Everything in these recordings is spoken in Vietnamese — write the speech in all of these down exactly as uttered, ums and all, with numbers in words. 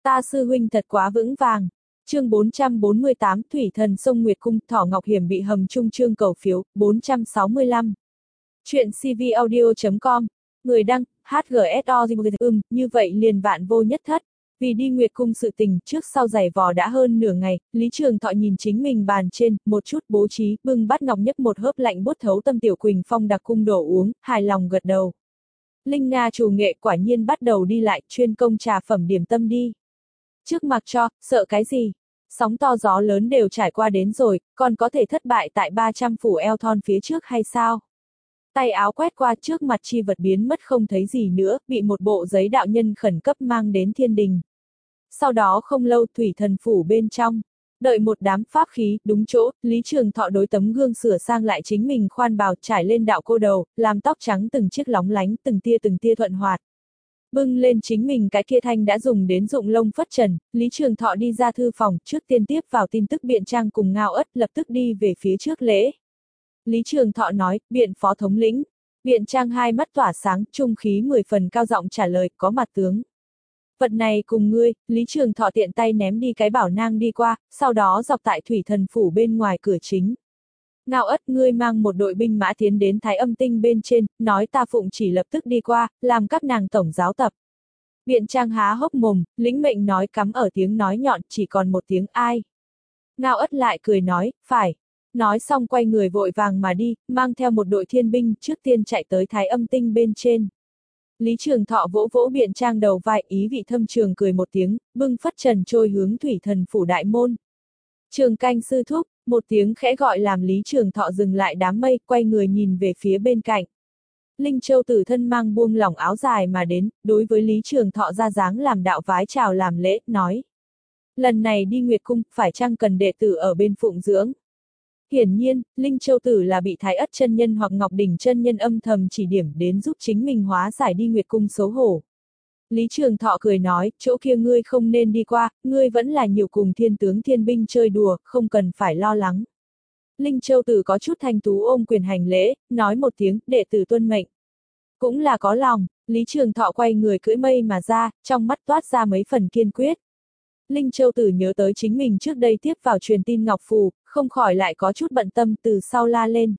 Ta sư huynh thật quá vững vàng. Chương bốn trăm bốn mươi tám Thủy thần sông Nguyệt Cung, Thỏ Ngọc Hiểm bị hầm trung chương cầu phiếu, bốn trăm sáu mươi lăm. Chuyện cvaudio chấm com. Người đăng, hát giê ét o ừm, như vậy liền vạn vô nhất thất. Vì đi Nguyệt Cung sự tình, trước sau giày vò đã hơn nửa ngày, Lý Trường Thọ nhìn chính mình bàn trên, một chút bố trí, bưng bát ngọc nhấp một hớp lạnh bút thấu tâm tiểu Quỳnh Phong đặc cung đổ uống, hài lòng gật đầu. Linh Nga chủ nghệ quả nhiên bắt đầu đi lại, chuyên công trà phẩm điểm tâm đi. Trước mặc cho, sợ cái gì? Sóng to gió lớn đều trải qua đến rồi, còn có thể thất bại tại ba trăm phủ eo thon phía trước hay sao? Tay áo quét qua trước mặt chi vật biến mất không thấy gì nữa, bị một bộ giấy đạo nhân khẩn cấp mang đến thiên đình. Sau đó không lâu thủy thần phủ bên trong, đợi một đám pháp khí, đúng chỗ, Lý Trường Thọ đối tấm gương sửa sang lại chính mình khoan bào trải lên đạo cô đầu, làm tóc trắng từng chiếc lóng lánh, từng tia từng tia thuận hoạt. Bưng lên chính mình cái kia thanh đã dùng đến dụng lông phất trần, Lý Trường Thọ đi ra thư phòng, trước tiên tiếp vào tin tức Biện Trang cùng Ngao Ất, lập tức đi về phía trước lễ. Lý Trường Thọ nói, Biện phó thống lĩnh. Biện Trang hai mắt tỏa sáng, trung khí mười phần cao giọng trả lời, có mặt tướng. Vật này cùng ngươi, Lý Trường Thọ tiện tay ném đi cái bảo nang đi qua, sau đó dọc tại thủy thần phủ bên ngoài cửa chính. Ngao Ất, ngươi mang một đội binh mã tiến đến Thái Âm Tinh bên trên, nói ta phụng chỉ lập tức đi qua, làm các nàng tổng giáo tập. Biện Trang há hốc mồm, lĩnh mệnh nói cắm ở tiếng nói nhọn, chỉ còn một tiếng ai. Ngao Ất lại cười nói, phải. Nói xong quay người vội vàng mà đi, mang theo một đội thiên binh, trước tiên chạy tới Thái Âm Tinh bên trên. Lý Trường Thọ vỗ vỗ Biện Trang đầu vai, ý vị thâm trường cười một tiếng, bưng phất trần trôi hướng thủy thần phủ đại môn. Trường canh sư thúc, một tiếng khẽ gọi làm Lý Trường Thọ dừng lại đám mây, quay người nhìn về phía bên cạnh. Linh Châu tử thân mang buông lỏng áo dài mà đến, đối với Lý Trường Thọ ra dáng làm đạo vái chào làm lễ, nói. Lần này đi Nguyệt Cung, phải chăng cần đệ tử ở bên phụng dưỡng? Hiển nhiên, Linh Châu tử là bị Thái Ất chân nhân hoặc Ngọc Đỉnh chân nhân âm thầm chỉ điểm đến giúp chính mình hóa giải đi Nguyệt Cung xấu hổ. Lý Trường Thọ cười nói, chỗ kia ngươi không nên đi qua, ngươi vẫn là nhiều cùng thiên tướng thiên binh chơi đùa, không cần phải lo lắng. Linh Châu tử có chút thanh tú ôm quyền hành lễ, nói một tiếng, đệ tử tuân mệnh. Cũng là có lòng, Lý Trường Thọ quay người cưỡi mây mà ra, trong mắt toát ra mấy phần kiên quyết. Linh Châu tử nhớ tới chính mình trước đây tiếp vào truyền tin Ngọc Phù, không khỏi lại có chút bận tâm từ sau la lên.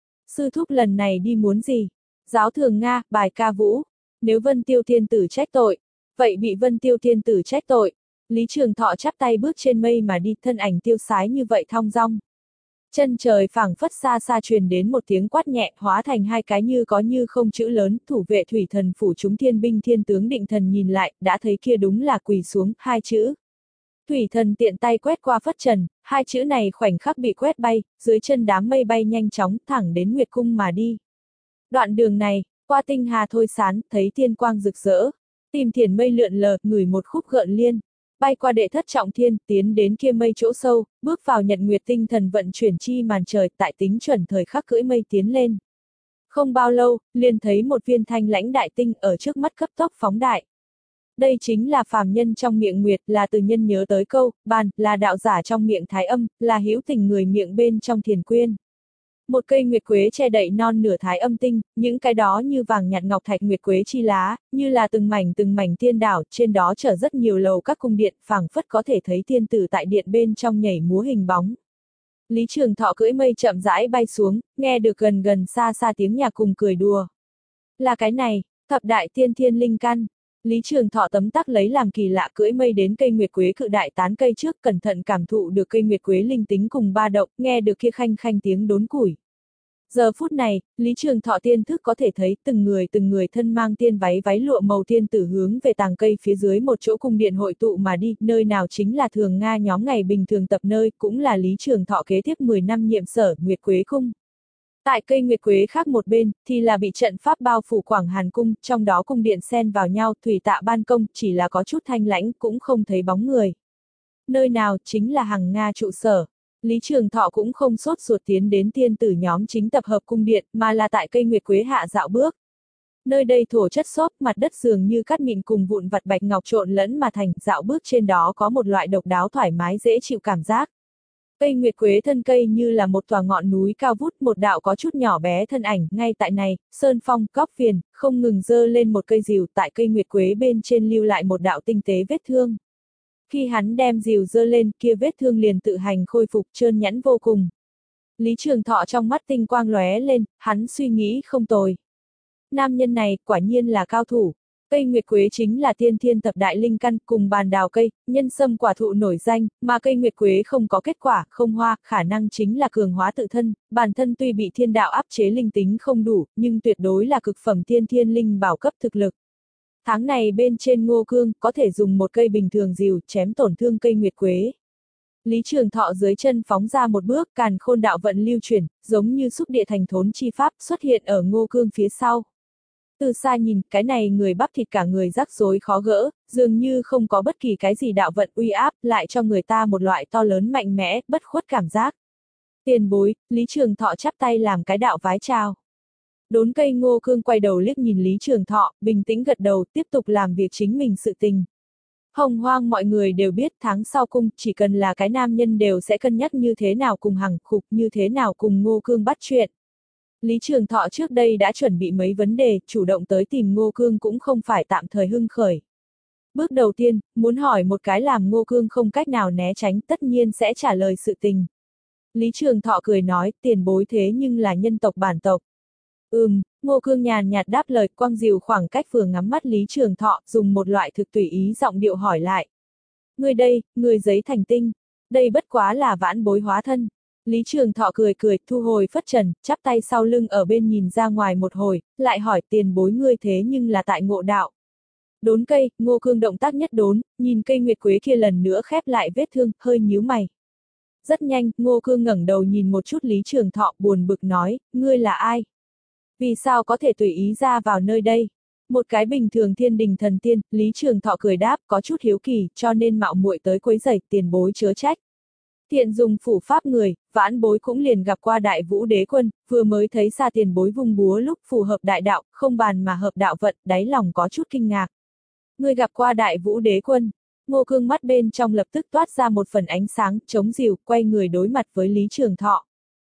Sư thúc lần này đi muốn gì? Giáo thường Nga, bài ca vũ. Nếu Vân Tiêu Thiên Tử trách tội, vậy bị Vân Tiêu Thiên Tử trách tội. Lý Trường Thọ chắp tay bước trên mây mà đi, thân ảnh tiêu sái như vậy thong dong. Chân trời phảng phất xa xa truyền đến một tiếng quát nhẹ, hóa thành hai cái như có như không chữ lớn, thủ vệ thủy thần phủ chúng thiên binh thiên tướng định thần nhìn lại, đã thấy kia đúng là quỳ xuống, hai chữ. Thủy thần tiện tay quét qua phất trần, hai chữ này khoảnh khắc bị quét bay, dưới chân đám mây bay nhanh chóng, thẳng đến Nguyệt Cung mà đi. Đoạn đường này, qua tinh hà thôi sán, thấy tiên quang rực rỡ, tìm thiền mây lượn lờ, ngửi một khúc gợn liên, bay qua đệ thất trọng thiên, tiến đến kia mây chỗ sâu, bước vào nhật nguyệt tinh thần vận chuyển chi màn trời, tại tính chuẩn thời khắc cưỡi mây tiến lên. Không bao lâu, liền thấy một viên thanh lãnh đại tinh ở trước mắt cấp tốc phóng đại. Đây chính là phàm nhân trong miệng nguyệt, là từ nhân nhớ tới câu, bàn, là đạo giả trong miệng thái âm, là hữu tình người miệng bên trong thiền quyên. Một cây nguyệt quế che đậy non nửa thái âm tinh, những cái đó như vàng nhạt ngọc thạch nguyệt quế chi lá, như là từng mảnh từng mảnh tiên đảo, trên đó chở rất nhiều lầu các cung điện, phảng phất có thể thấy tiên tử tại điện bên trong nhảy múa hình bóng. Lý Trường Thọ cưỡi mây chậm rãi bay xuống, nghe được gần gần xa xa tiếng nhạc cùng cười đùa. Là cái này, thập đại tiên thiên linh căn. Lý Trường Thọ tấm tắc lấy làm kỳ lạ, cưỡi mây đến cây nguyệt quế cự đại tán cây trước, cẩn thận cảm thụ được cây nguyệt quế linh tính cùng ba động, nghe được kia khanh khanh tiếng đốn củi. Giờ phút này, Lý Trường Thọ tiên thức có thể thấy từng người từng người thân mang tiên váy váy lụa màu tiên tử hướng về tàng cây phía dưới một chỗ cung điện hội tụ mà đi, nơi nào chính là thường Nga nhóm ngày bình thường tập nơi, cũng là Lý Trường Thọ kế tiếp mười năm nhiệm sở Nguyệt Quế Cung. Tại cây nguyệt quế khác một bên, thì là bị trận pháp bao phủ Quảng Hàn Cung, trong đó cung điện xen vào nhau, thủy tạ ban công, chỉ là có chút thanh lãnh, cũng không thấy bóng người. Nơi nào, chính là Hằng Nga trụ sở. Lý Trường Thọ cũng không sốt ruột tiến đến tiên tử nhóm chính tập hợp cung điện, mà là tại cây nguyệt quế hạ dạo bước. Nơi đây thổ chất xốp, mặt đất dường như cát mịn cùng vụn vặt bạch ngọc trộn lẫn mà thành, dạo bước trên đó có một loại độc đáo thoải mái dễ chịu cảm giác. Cây nguyệt quế thân cây như là một tòa ngọn núi cao vút, một đạo có chút nhỏ bé thân ảnh, ngay tại này, sơn phong, góc viền, không ngừng dơ lên một cây rìu, tại cây nguyệt quế bên trên lưu lại một đạo tinh tế vết thương. Khi hắn đem rìu giơ lên, kia vết thương liền tự hành khôi phục trơn nhẵn vô cùng. Lý Trường Thọ trong mắt tinh quang lóe lên, hắn suy nghĩ không tồi. Nam nhân này, quả nhiên là cao thủ. Cây nguyệt quế chính là tiên thiên thập đại linh căn, cùng bàn đào cây, nhân sâm quả thụ nổi danh, mà cây nguyệt quế không có kết quả, không hoa, khả năng chính là cường hóa tự thân, bản thân tuy bị thiên đạo áp chế linh tính không đủ, nhưng tuyệt đối là cực phẩm tiên thiên linh bảo cấp thực lực. Tháng này bên trên Ngô Cương, có thể dùng một cây bình thường rìu, chém tổn thương cây nguyệt quế. Lý Trường Thọ dưới chân phóng ra một bước, càn khôn đạo vận lưu chuyển, giống như xúc địa thành thốn chi pháp, xuất hiện ở Ngô Cương phía sau. Từ xa nhìn, cái này người bắp thịt cả người rắc rối khó gỡ, dường như không có bất kỳ cái gì đạo vận uy áp, lại cho người ta một loại to lớn mạnh mẽ, bất khuất cảm giác. Tiền bối, Lý Trường Thọ chắp tay làm cái đạo vái chào. Đốn cây Ngô Cương quay đầu liếc nhìn Lý Trường Thọ, bình tĩnh gật đầu, tiếp tục làm việc chính mình sự tình. Hồng Hoang mọi người đều biết tháng sau cung, chỉ cần là cái nam nhân đều sẽ cân nhắc như thế nào cùng Hằng Khục, như thế nào cùng Ngô Cương bắt chuyện. Lý Trường Thọ trước đây đã chuẩn bị mấy vấn đề, chủ động tới tìm Ngô Cương cũng không phải tạm thời hưng khởi. Bước đầu tiên, muốn hỏi một cái làm Ngô Cương không cách nào né tránh, tất nhiên sẽ trả lời sự tình. Lý Trường Thọ cười nói, tiền bối thế nhưng là nhân tộc bản tộc. Ừm, Ngô Cương nhàn nhạt đáp lời, quang dìu khoảng cách vừa ngắm mắt Lý Trường Thọ, dùng một loại thực tùy ý giọng điệu hỏi lại. Người đây, người giấy thành tinh, đây bất quá là vãn bối hóa thân. Lý Trường Thọ cười cười, thu hồi phất trần, chắp tay sau lưng ở bên nhìn ra ngoài một hồi, lại hỏi tiền bối ngươi thế nhưng là tại ngộ đạo. Đốn cây, Ngô Cương động tác nhất đốn, nhìn cây nguyệt quế kia lần nữa khép lại vết thương, hơi nhíu mày. Rất nhanh, Ngô Cương ngẩng đầu nhìn một chút Lý Trường Thọ, buồn bực nói, ngươi là ai? Vì sao có thể tùy ý ra vào nơi đây? Một cái bình thường thiên đình thần tiên, Lý Trường Thọ cười đáp, có chút hiếu kỳ, cho nên mạo muội tới quấy rầy, tiền bối chớ trách. Thiện dùng phủ pháp người, vãn bối cũng liền gặp qua đại vũ đế quân, vừa mới thấy xa tiền bối vung búa lúc phù hợp đại đạo, không bàn mà hợp đạo vận, đáy lòng có chút kinh ngạc. Người gặp qua đại vũ đế quân, Ngô Cương mắt bên trong lập tức toát ra một phần ánh sáng, chống dìu, quay người đối mặt với Lý Trường Thọ.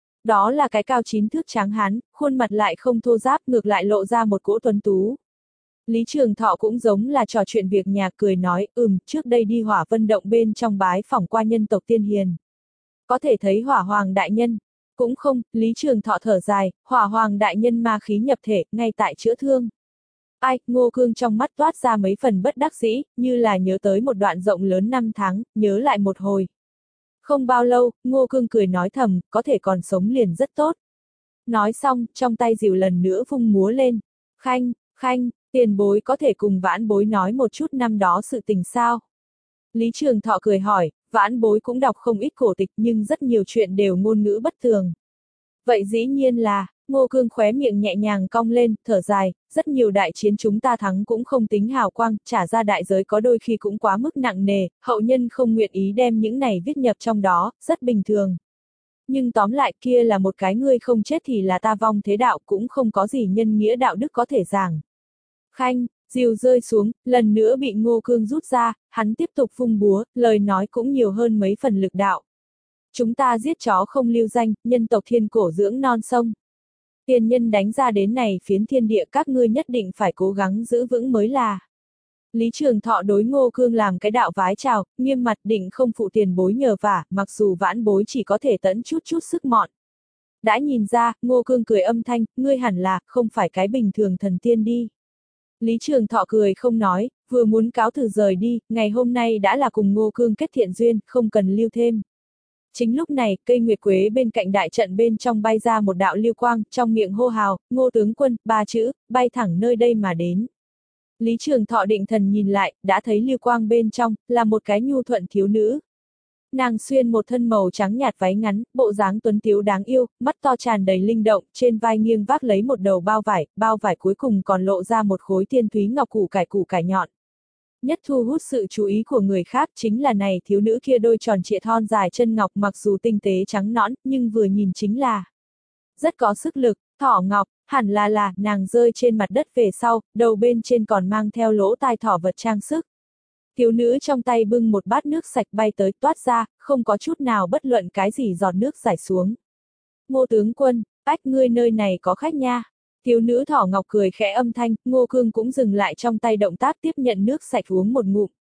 Đó là cái cao chín thước tráng hán, khuôn mặt lại không thô ráp, ngược lại lộ ra một cỗ tuấn tú. Lý Trường Thọ cũng giống là trò chuyện việc nhà, cười nói, ừm, trước đây đi Hỏa Vân Động bên trong bái phỏng qua nhân tộc tiên hiền. Có thể thấy Hỏa Hoàng đại nhân. Cũng không, Lý Trường Thọ thở dài, Hỏa Hoàng đại nhân ma khí nhập thể, ngay tại chữa thương. Ai, Ngô Cương trong mắt toát ra mấy phần bất đắc dĩ, như là nhớ tới một đoạn rộng lớn năm tháng, nhớ lại một hồi. Không bao lâu, Ngô Cương cười nói thầm, có thể còn sống liền rất tốt. Nói xong, trong tay dìu lần nữa vung múa lên. Khanh, khanh, tiền bối có thể cùng vãn bối nói một chút năm đó sự tình sao? Lý Trường Thọ cười hỏi, vãn bối cũng đọc không ít cổ tịch nhưng rất nhiều chuyện đều ngôn ngữ bất thường. Vậy dĩ nhiên là, Ngô Cương khóe miệng nhẹ nhàng cong lên, thở dài, rất nhiều đại chiến chúng ta thắng cũng không tính hào quang, trả ra đại giới có đôi khi cũng quá mức nặng nề, hậu nhân không nguyện ý đem những này viết nhập trong đó, rất bình thường. Nhưng tóm lại kia là một cái ngươi không chết thì là ta vong thế đạo, cũng không có gì nhân nghĩa đạo đức có thể giảng. Khanh, diều rơi xuống, lần nữa bị Ngô Cương rút ra, hắn tiếp tục vung búa, lời nói cũng nhiều hơn mấy phần lực đạo. Chúng ta giết chó không lưu danh, nhân tộc thiên cổ dưỡng non sông. Tiền nhân đánh ra đến này phiến thiên địa, các ngươi nhất định phải cố gắng giữ vững mới là. Lý Trường Thọ đối Ngô Cương làm cái đạo vái chào, nghiêm mặt định không phụ tiền bối nhờ vả, mặc dù vãn bối chỉ có thể tẫn chút chút sức mọn. Đã nhìn ra, Ngô Cương cười âm thanh, ngươi hẳn là, không phải cái bình thường thần tiên đi. Lý Trường Thọ cười không nói, vừa muốn cáo từ rời đi, ngày hôm nay đã là cùng Ngô Cương kết thiện duyên, không cần lưu thêm. Chính lúc này, cây nguyệt quế bên cạnh đại trận bên trong bay ra một đạo lưu quang, trong miệng hô hào, Ngô tướng quân, ba chữ, bay thẳng nơi đây mà đến. Lý Trường Thọ định thần nhìn lại, đã thấy lưu quang bên trong, là một cái nhu thuận thiếu nữ. Nàng xuyên một thân màu trắng nhạt váy ngắn, bộ dáng tuấn tiếu đáng yêu, mắt to tràn đầy linh động, trên vai nghiêng vác lấy một đầu bao vải, bao vải cuối cùng còn lộ ra một khối thiên thúy ngọc củ cải củ cải nhọn. Nhất thu hút sự chú ý của người khác chính là này thiếu nữ kia đôi tròn trịa thon dài chân ngọc mặc dù tinh tế trắng nõn, nhưng vừa nhìn chính là rất có sức lực, thỏ ngọc, hẳn là là, nàng rơi trên mặt đất về sau, đầu bên trên còn mang theo lỗ tai thỏ vật trang sức. Thiếu nữ trong tay bưng một bát nước sạch bay tới toát ra, không có chút nào bất luận cái gì giọt nước rải xuống. Ngô tướng quân, ách ngươi nơi này có khách nha. Thiếu nữ thỏ ngọc cười khẽ âm thanh, Ngô Cương cũng dừng lại trong tay động tác tiếp nhận nước sạch uống một ngụm.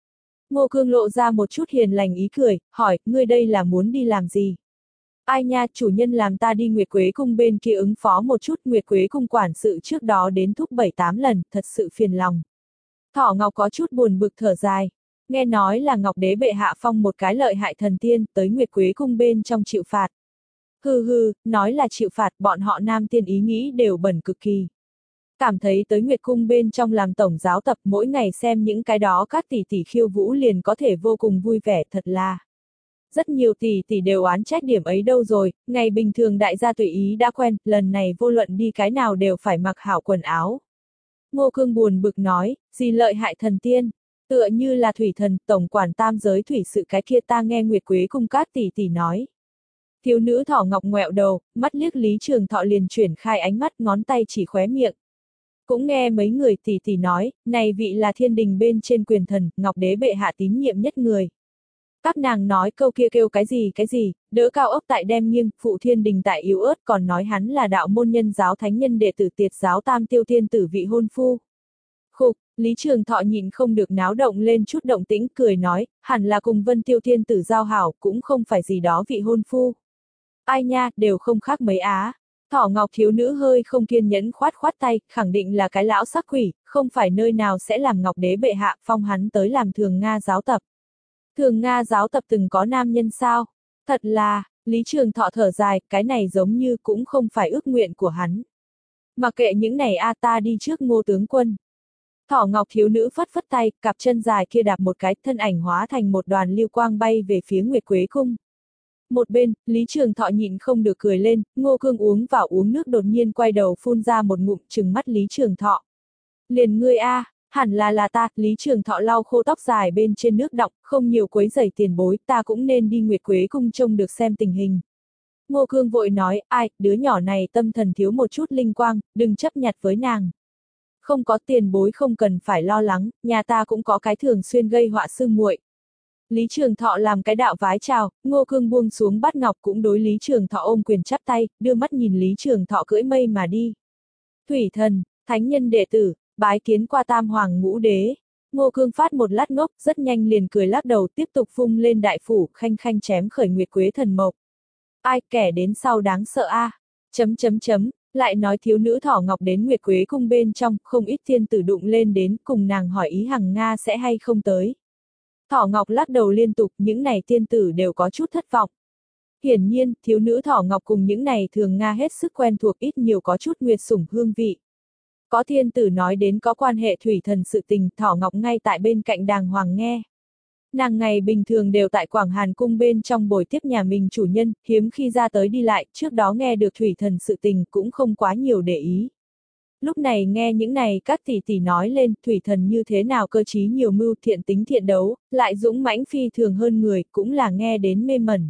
Ngô Cương lộ ra một chút hiền lành ý cười, hỏi, ngươi đây là muốn đi làm gì? Ai nha, chủ nhân làm ta đi Nguyệt Quế Cung bên kia ứng phó một chút, Nguyệt Quế Cung quản sự trước đó đến thúc bảy tám lần, thật sự phiền lòng. Thỏ Ngọc có chút buồn bực thở dài. Nghe nói là Ngọc Đế bệ hạ phong một cái lợi hại thần tiên, tới Nguyệt Quế Cung bên trong chịu phạt. Hừ hừ, nói là chịu phạt, bọn họ nam tiên ý nghĩ đều bẩn cực kỳ. Cảm thấy tới Nguyệt Cung bên trong làm tổng giáo tập mỗi ngày xem những cái đó các tỷ tỷ khiêu vũ liền có thể vô cùng vui vẻ, thật là. Rất nhiều tỷ tỷ đều oán trách điểm ấy đâu rồi, ngày bình thường đại gia tùy ý đã quen, lần này vô luận đi cái nào đều phải mặc hảo quần áo. Ngô Cương buồn bực nói, gì lợi hại thần tiên, tựa như là thủy thần, tổng quản tam giới thủy sự cái kia ta nghe Nguyệt Quế Cung các tỷ tỷ nói. Thiếu nữ Thỏ Ngọc ngoẹo đầu, mắt liếc Lý Trường Thọ liền chuyển khai ánh mắt, ngón tay chỉ khóe miệng. Cũng nghe mấy người tỷ tỷ nói, này vị là thiên đình bên trên quyền thần, Ngọc Đế bệ hạ tín nhiệm nhất người. Các nàng nói câu kia kêu cái gì cái gì, đỡ cao ốc tại đem nghiêng, phụ thiên đình tại yếu ớt, còn nói hắn là đạo môn nhân giáo thánh nhân đệ tử tiệt giáo tam tiêu thiên tử vị hôn phu. Khục, Lý Trường Thọ nhịn không được náo động lên chút động tĩnh, cười nói, hẳn là cùng Vân Tiêu Thiên tử giao hảo, cũng không phải gì đó vị hôn phu. Ai nha, đều không khác mấy á. Thỏ Ngọc thiếu nữ hơi không kiên nhẫn khoát khoát tay, khẳng định là cái lão sắc quỷ, không phải nơi nào sẽ làm Ngọc Đế bệ hạ phong hắn tới làm thường Nga giáo tập. Thường Nga giáo tập từng có nam nhân sao? Thật là, Lý Trường Thọ thở dài, cái này giống như cũng không phải ước nguyện của hắn. Mà kệ những này a ta đi trước Ngô tướng quân. Thỏ Ngọc thiếu nữ phất phất tay, cặp chân dài kia đạp một cái, thân ảnh hóa thành một đoàn lưu quang bay về phía Nguyệt Quế Cung. Một bên, Lý Trường Thọ nhịn không được cười lên, Ngô Cương uống vào uống nước đột nhiên quay đầu phun ra một ngụm trừng mắt Lý Trường Thọ. Liền ngươi a, hẳn là là ta, Lý Trường Thọ lau khô tóc dài bên trên nước đọng, không nhiều quấy rầy tiền bối, ta cũng nên đi Nguyệt Quế Cung trông được xem tình hình. Ngô Cương vội nói, ai, đứa nhỏ này tâm thần thiếu một chút linh quang, đừng chấp nhặt với nàng. Không có tiền bối không cần phải lo lắng, nhà ta cũng có cái thường xuyên gây họa sư muội. Lý Trường Thọ làm cái đạo vái chào, Ngô Cương buông xuống bát ngọc cũng đối Lý Trường Thọ ôm quyền chắp tay, đưa mắt nhìn Lý Trường Thọ cưỡi mây mà đi. Thủy thần, thánh nhân đệ tử, bái kiến qua tam hoàng ngũ đế. Ngô Cương phát một lát ngốc, rất nhanh liền cười lắc đầu tiếp tục vung lên đại phủ, khanh khanh chém khởi Nguyệt Quế thần mộc. Ai kẻ đến sau đáng sợ a, à? Chấm chấm chấm, lại nói thiếu nữ Thỏ Ngọc đến Nguyệt Quế Cung bên trong, không ít thiên tử đụng lên đến, cùng nàng hỏi ý Hằng Nga sẽ hay không tới. Thỏ Ngọc lắc đầu liên tục, những này tiên tử đều có chút thất vọng. Hiển nhiên, thiếu nữ Thỏ Ngọc cùng những này thường Nga hết sức quen thuộc, ít nhiều có chút nguyệt sủng hương vị. Có thiên tử nói đến có quan hệ thủy thần sự tình, Thỏ Ngọc ngay tại bên cạnh đàng hoàng nghe. Nàng ngày bình thường đều tại Quảng Hàn Cung bên trong bồi tiếp nhà mình chủ nhân, hiếm khi ra tới đi lại, trước đó nghe được thủy thần sự tình cũng không quá nhiều để ý. Lúc này nghe những này các tỷ tỷ nói lên, thủy thần như thế nào cơ trí nhiều mưu thiện tính thiện đấu, lại dũng mãnh phi thường hơn người, cũng là nghe đến mê mẩn.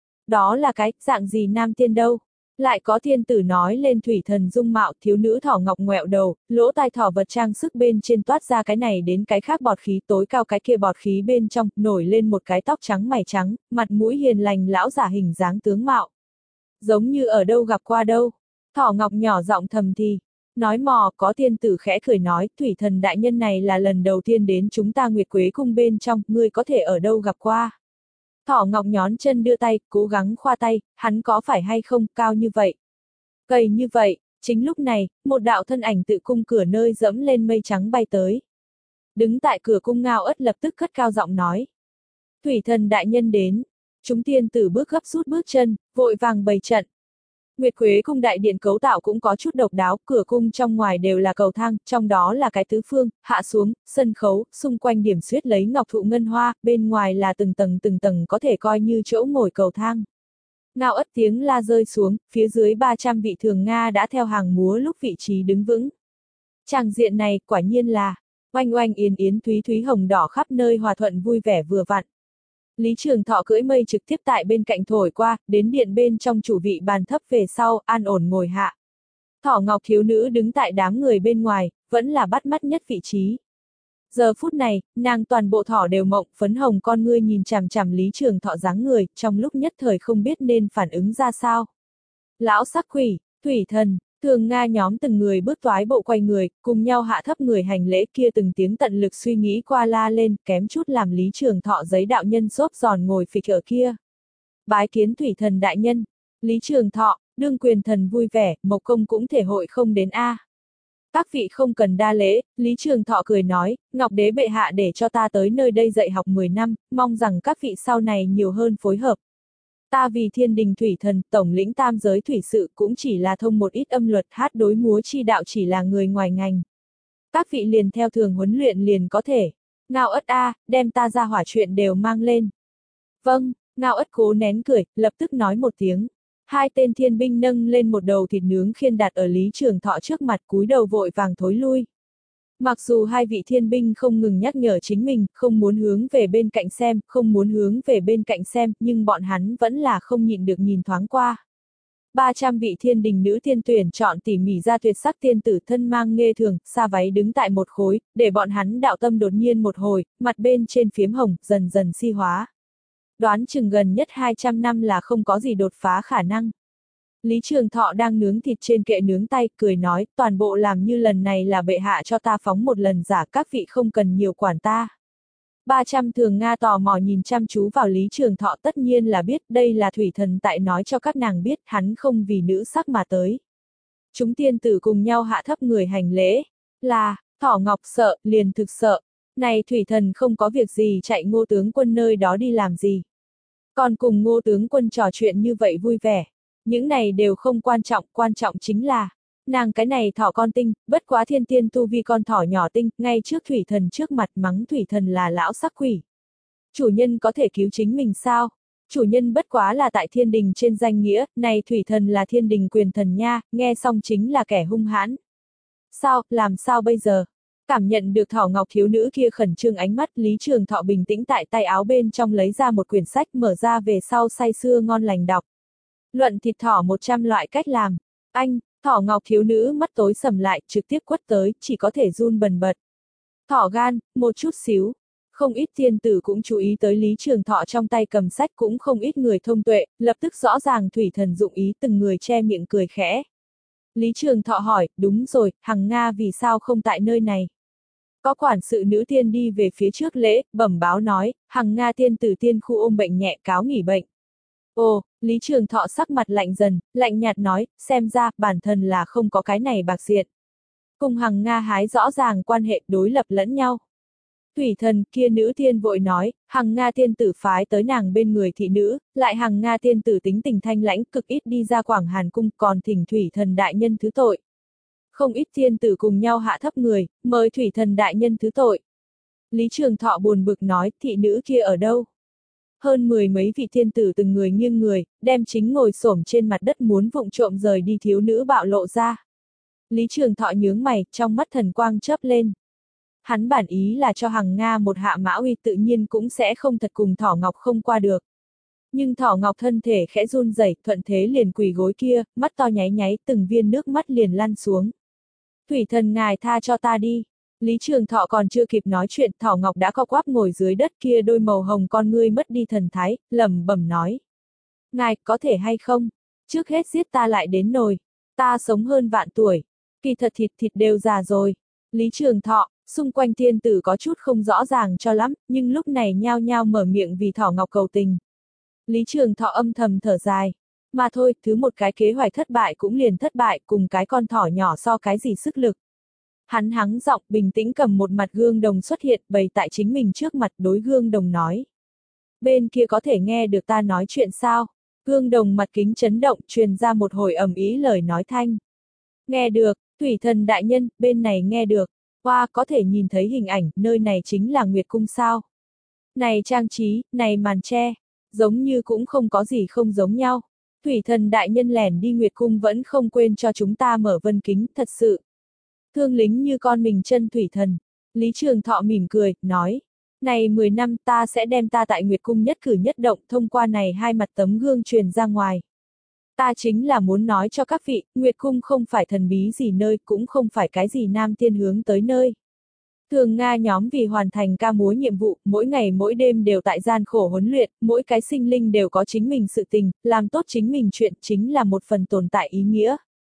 Đó là cái, dạng gì nam tiên đâu? Lại có thiên tử nói lên thủy thần dung mạo, thiếu nữ Thỏ Ngọc ngoẹo đầu, lỗ tai thỏ vật trang sức bên trên toát ra cái này đến cái khác bọt khí, tối cao cái kia bọt khí bên trong, nổi lên một cái tóc trắng mày trắng, mặt mũi hiền lành lão giả hình dáng tướng mạo. Giống như ở đâu gặp qua đâu. Thỏ Ngọc nhỏ giọng thầm thì. Nói mò, có thiên tử khẽ cười nói, thủy thần đại nhân này là lần đầu tiên đến chúng ta Nguyệt Quế Cung bên trong, ngươi có thể ở đâu gặp qua. Thỏ Ngọc nhón chân đưa tay, cố gắng khoa tay, hắn có phải hay không, cao như vậy, gầy như vậy. Chính lúc này, một đạo thân ảnh tự cung cửa nơi dẫm lên mây trắng bay tới. Đứng tại cửa cung Ngao Ất lập tức cất cao giọng nói. Thủy thần đại nhân đến. Chúng tiên tử bước gấp rút bước chân, vội vàng bày trận. Nguyệt Quế Cung đại điện cấu tạo cũng có chút độc đáo, cửa cung trong ngoài đều là cầu thang, trong đó là cái tứ phương, hạ xuống, sân khấu, xung quanh điểm xuyết lấy ngọc thụ ngân hoa, bên ngoài là từng tầng từng tầng có thể coi như chỗ ngồi cầu thang. Ngao Ất tiếng la rơi xuống, phía dưới ba trăm vị thường Nga đã theo hàng múa lúc vị trí đứng vững. Tràng diện này, quả nhiên là, oanh oanh yến yến thúy thúy hồng đỏ khắp nơi hòa thuận vui vẻ vừa vặn. Lý Trường Thọ cưỡi mây trực tiếp tại bên cạnh thổi qua, đến điện bên trong chủ vị bàn thấp về sau, an ổn ngồi hạ. Thỏ Ngọc thiếu nữ đứng tại đám người bên ngoài, vẫn là bắt mắt nhất vị trí. Giờ phút này, nàng toàn bộ thỏ đều mộng, phấn hồng con ngươi nhìn chằm chằm Lý Trường Thọ dáng người, trong lúc nhất thời không biết nên phản ứng ra sao. Lão sắc quỷ, thủy thần, Thường Nga nhóm từng người bước toái bộ quay người, cùng nhau hạ thấp người hành lễ kia từng tiếng tận lực suy nghĩ qua la lên, kém chút làm Lý Trường Thọ giấy đạo nhân xốp giòn ngồi phịch ở kia. Bái kiến thủy thần đại nhân, Lý Trường Thọ, đương quyền thần vui vẻ, Mộc Công cũng thể hội không đến a. Các vị không cần đa lễ, Lý Trường Thọ cười nói, Ngọc Đế bệ hạ để cho ta tới nơi đây dạy học mười năm, mong rằng các vị sau này nhiều hơn phối hợp. Ta vì thiên đình thủy thần, tổng lĩnh tam giới thủy sự cũng chỉ là thông một ít âm luật, hát đối múa chi đạo chỉ là người ngoài ngành. Các vị liền theo thường huấn luyện liền có thể. Ngao Ất a, đem ta ra hỏa chuyện đều mang lên. Vâng, Ngao Ất cố nén cười, lập tức nói một tiếng. Hai tên thiên binh nâng lên một đầu thịt nướng khiên đặt ở Lý Trường Thọ trước mặt, cúi đầu vội vàng thối lui. Mặc dù hai vị thiên binh không ngừng nhắc nhở chính mình, không muốn hướng về bên cạnh xem, không muốn hướng về bên cạnh xem, nhưng bọn hắn vẫn là không nhịn được nhìn thoáng qua. ba trăm vị thiên đình nữ thiên tuyển chọn tỉ mỉ ra tuyệt sắc tiên tử thân mang nghê thường, xa váy đứng tại một khối, để bọn hắn đạo tâm đột nhiên một hồi, mặt bên trên phiếm hồng, dần dần si hóa. Đoán chừng gần nhất hai trăm năm là không có gì đột phá khả năng. Lý Trường Thọ đang nướng thịt trên kệ nướng tay, cười nói, toàn bộ làm như lần này là bệ hạ cho ta phóng một lần giả, các vị không cần nhiều quản ta. ba trăm thường Nga tò mò nhìn chăm chú vào Lý Trường Thọ, tất nhiên là biết đây là thủy thần tại nói cho các nàng biết hắn không vì nữ sắc mà tới. Chúng tiên tử cùng nhau hạ thấp người hành lễ, là, Thỏ Ngọc sợ, liền thực sợ, này thủy thần không có việc gì chạy Ngô tướng quân nơi đó đi làm gì. Còn cùng Ngô tướng quân trò chuyện như vậy vui vẻ. Những này đều không quan trọng, quan trọng chính là, nàng cái này thỏ con tinh, bất quá thiên tiên tu vi con thỏ nhỏ tinh, ngay trước thủy thần trước mặt mắng thủy thần là lão sắc quỷ. Chủ nhân có thể cứu chính mình sao? Chủ nhân bất quá là tại thiên đình trên danh nghĩa, này thủy thần là thiên đình quyền thần nha, nghe xong chính là kẻ hung hãn. Sao, làm sao bây giờ? Cảm nhận được Thỏ Ngọc thiếu nữ kia khẩn trương ánh mắt, Lý Trường Thọ bình tĩnh tại tay áo bên trong lấy ra một quyển sách mở ra về sau say sưa ngon lành đọc. Luận thịt thỏ một trăm loại cách làm. Anh, Thỏ Ngọc thiếu nữ mắt tối sầm lại, trực tiếp quất tới, chỉ có thể run bần bật. Thỏ gan, một chút xíu. Không ít tiên tử cũng chú ý tới Lý Trường Thọ trong tay cầm sách, cũng không ít người thông tuệ, lập tức rõ ràng thủy thần dụng ý, từng người che miệng cười khẽ. Lý Trường Thọ hỏi, đúng rồi, Hằng Nga vì sao không tại nơi này? Có quản sự nữ tiên đi về phía trước lễ, bẩm báo nói, Hằng Nga tiên tử tiên khu ôm bệnh nhẹ cáo nghỉ bệnh. Ồ, Lý Trường Thọ sắc mặt lạnh dần, lạnh nhạt nói, xem ra, bản thân là không có cái này bạc diện. Cùng Hằng Nga hái rõ ràng quan hệ đối lập lẫn nhau. Thủy thần kia nữ tiên vội nói, Hằng Nga tiên tử phái tới nàng bên người thị nữ, lại Hằng Nga tiên tử tính tình thanh lãnh cực ít đi ra Quảng Hàn cung, còn thỉnh thủy thần đại nhân thứ tội. Không ít tiên tử cùng nhau hạ thấp người, mời thủy thần đại nhân thứ tội. Lý Trường Thọ buồn bực nói, thị nữ kia ở đâu? Hơn mười mấy vị tiên tử từng người nghiêng người, đem chính ngồi xổm trên mặt đất muốn vụng trộm rời đi thiếu nữ bạo lộ ra. Lý Trường Thọ nhướng mày, trong mắt thần quang chớp lên. Hắn bản ý là cho Hằng Nga một hạ mã uy, tự nhiên cũng sẽ không thật cùng Thỏ Ngọc không qua được. Nhưng Thỏ Ngọc thân thể khẽ run rẩy, thuận thế liền quỳ gối kia, mắt to nháy nháy, từng viên nước mắt liền lăn xuống. Thủy thần ngài tha cho ta đi. Lý Trường Thọ còn chưa kịp nói chuyện, Thỏ Ngọc đã co quắp ngồi dưới đất kia, đôi màu hồng con ngươi mất đi thần thái, lẩm bẩm nói. Ngài, có thể hay không? Trước hết giết ta lại đến nồi. Ta sống hơn vạn tuổi. Kỳ thật thịt thịt đều già rồi. Lý Trường Thọ, xung quanh tiên tử có chút không rõ ràng cho lắm, nhưng lúc này nhao nhao mở miệng vì Thỏ Ngọc cầu tình. Lý Trường Thọ âm thầm thở dài. Mà thôi, thứ một cái kế hoạch thất bại cũng liền thất bại, cùng cái con thỏ nhỏ so cái gì sức lực. Hắn hắng giọng, bình tĩnh cầm một mặt gương đồng xuất hiện, bày tại chính mình trước mặt, đối gương đồng nói. Bên kia có thể nghe được ta nói chuyện sao? Gương đồng mặt kính chấn động, truyền ra một hồi ầm ĩ lời nói thanh. Nghe được, thủy thần đại nhân, bên này nghe được. Hoa, có thể nhìn thấy hình ảnh, nơi này chính là Nguyệt Cung sao? Này trang trí, này màn tre, giống như cũng không có gì không giống nhau. Thủy thần đại nhân lẻn đi Nguyệt Cung vẫn không quên cho chúng ta mở vân kính, thật sự. Thương lính như con mình chân thủy thần. Lý Trường Thọ mỉm cười, nói. Này mười năm ta sẽ đem ta tại Nguyệt Cung nhất cử nhất động thông qua này hai mặt tấm gương truyền ra ngoài. Ta chính là muốn nói cho các vị, Nguyệt Cung không phải thần bí gì nơi, cũng không phải cái gì nam tiên hướng tới nơi. Thường Nga nhóm vì hoàn thành ca múa nhiệm vụ, mỗi ngày mỗi đêm đều tại gian khổ huấn luyện, mỗi cái sinh linh đều có chính mình sự tình, làm tốt chính mình chuyện chính là một phần tồn tại ý nghĩa.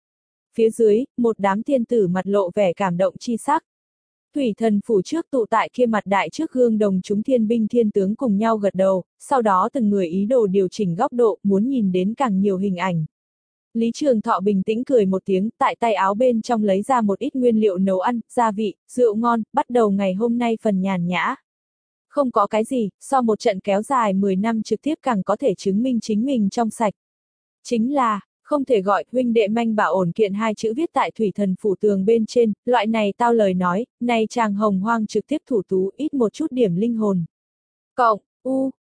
Phía dưới, một đám thiên tử mặt lộ vẻ cảm động chi sắc. Thủy thần phủ trước tụ tại kia mặt đại trước gương đồng chúng thiên binh thiên tướng cùng nhau gật đầu, sau đó từng người ý đồ điều chỉnh góc độ, muốn nhìn đến càng nhiều hình ảnh. Lý Trường Thọ bình tĩnh cười một tiếng, tại tay áo bên trong lấy ra một ít nguyên liệu nấu ăn, gia vị, rượu ngon, bắt đầu ngày hôm nay phần nhàn nhã. Không có cái gì, so một trận kéo dài mười năm trực tiếp càng có thể chứng minh chính mình trong sạch. Chính là, không thể gọi huynh đệ manh bảo ổn kiện hai chữ viết tại thủy thần phủ tường bên trên, loại này tao lời nói, này chàng hồng hoang trực tiếp thủ tú ít một chút điểm linh hồn. Cộng, u,